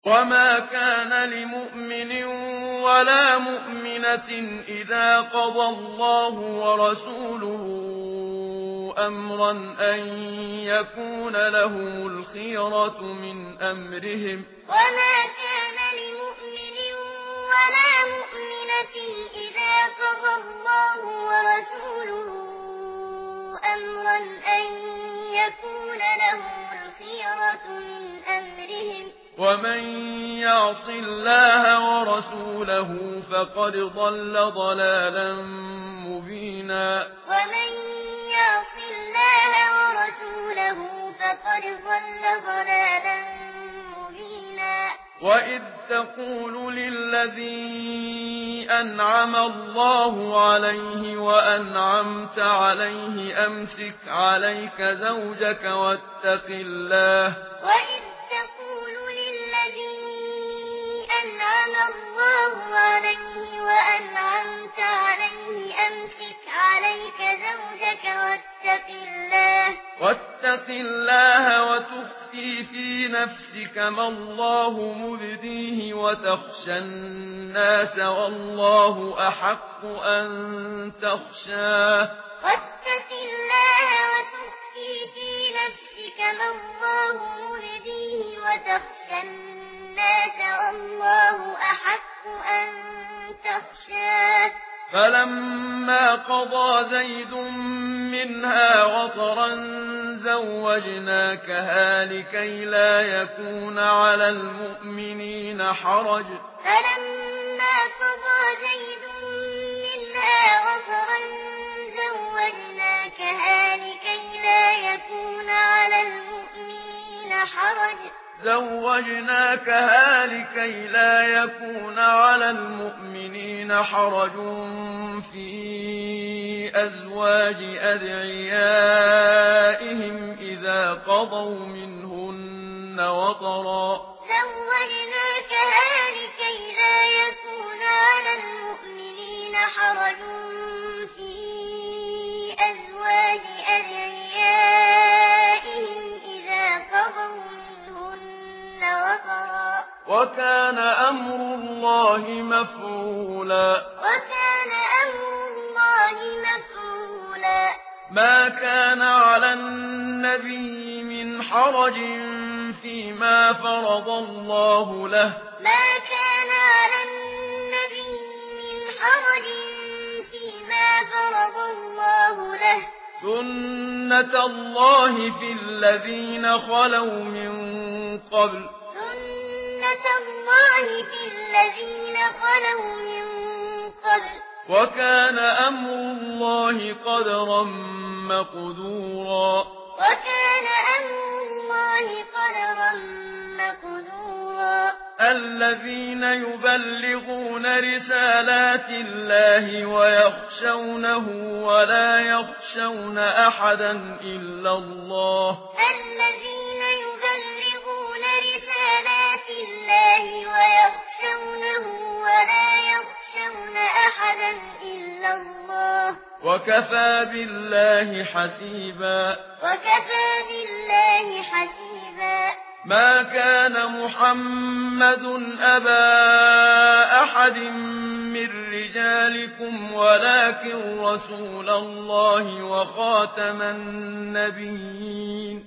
وما كان لمؤمن ولا مؤمنة إذا قضى الله ورسوله أمرا أن يكون لهم الخيرة من أمرهم وما كان لمؤمن ولا مؤمنة إذا قضى الله ورسوله أمرا أن يكون لهم الخيرة من أمرهم ومن يعص الله ورسوله فقد ضل ضلالا مبينا ومن يعص الله ورسوله فقد ضل ضلالا مبينا وإذ تقول للذي أنعم الله عليه وأنعمت عليه أمسك عليك زوجك واتق الله وإذ تقول للذي أنعم الله عليه وأنعمت عليه أمسك عليك زوجك واتق الله وتخفي في نفسك ما الله مبديه وتخشى الناس والله أحق أن تخشاه واتق الله وتخفي في نفسك ما الله مبديه وتخشى الناس والله أحق أن تخشاه فلما قضى زيد منها وطرا زوجناكها لكي لا يكون على المؤمنين حرج فلما قضى زيد منها وطرا زوجناكها لكي لا يكون على المؤمنين حرج في أزواج أدعيائهم إذا قضوا منهن وطرا زوجناكها لكي لا يكون على المؤمنين حرج في أزواج أدعيائهم إذا قضوا منهن وطرا وكان أمر الله مفعولا ما كان على النبي من حرج فيما فرض الله له سنة الله في الذين خلوا من قبل وكان أمر الله قدرا مقدورا الذين يبلغون رسالات الله ويخشونه ولا يخشون أحدا إلا الله وكفى بالله حسيبا ما كان محمد أبا أحد من رجالكم ولكن رسول الله وخاتم النبيين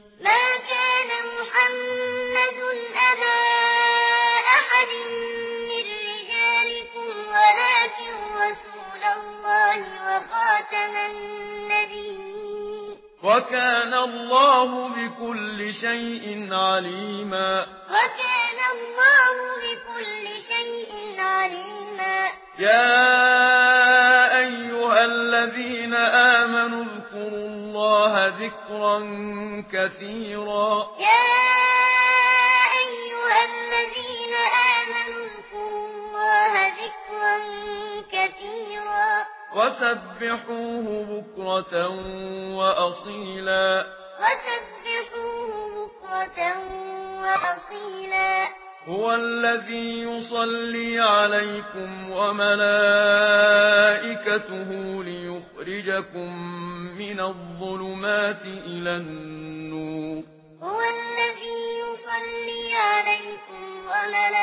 وكان الله بكل شيء عليما يا أيها الذين آمنوا اذكروا الله ذكرا كثيرا وسبحوه بكرة وأصيلا هو الذي يصلي عليكم وملائكته ليخرجكم من الظلمات إلى النور هو الذي يصلي عليكم وملائكته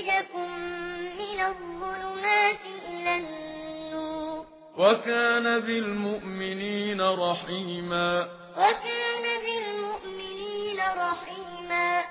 يخرجكم من الظلمات إلى النور وكان بالمؤمنين رحيما.